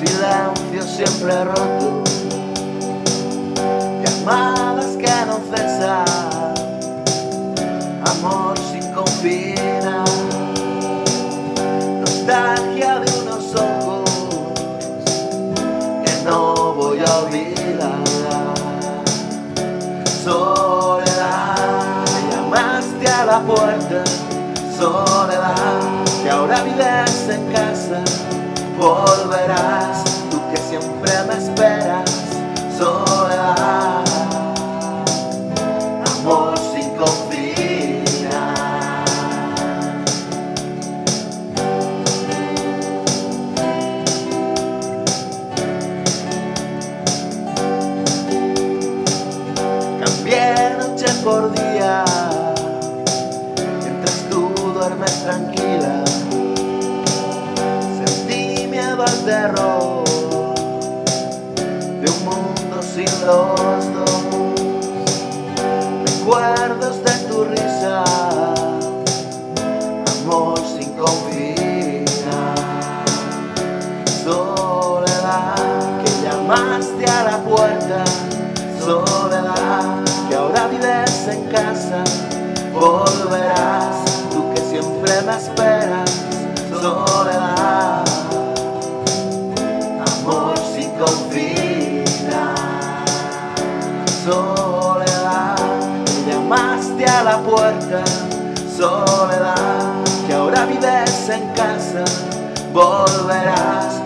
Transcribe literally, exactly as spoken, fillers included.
silencio siempre roto, llamadas que no cesan, amor sin confina, nostalgia de unos ojos que no voy a olvidar. Soledad, me llamaste a la puerta, soledad, que ahora vives en casa, volverás, tú que siempre me esperas. Soledad, amor sin confina. Cambié noche por día, mientras tú duermes tranquila. Sentí miedo al terror de un mundo sin los dos. Recuerdos de tu risa, amor sin confina. Soledad, que llamaste a la puerta. Soledad, que ahora vives en casa, volverás, tú que siempre me esperas. Soledad, amor sin confina. Soledad, que llamaste a la puerta. Soledad, que ahora vives en casa, volverás,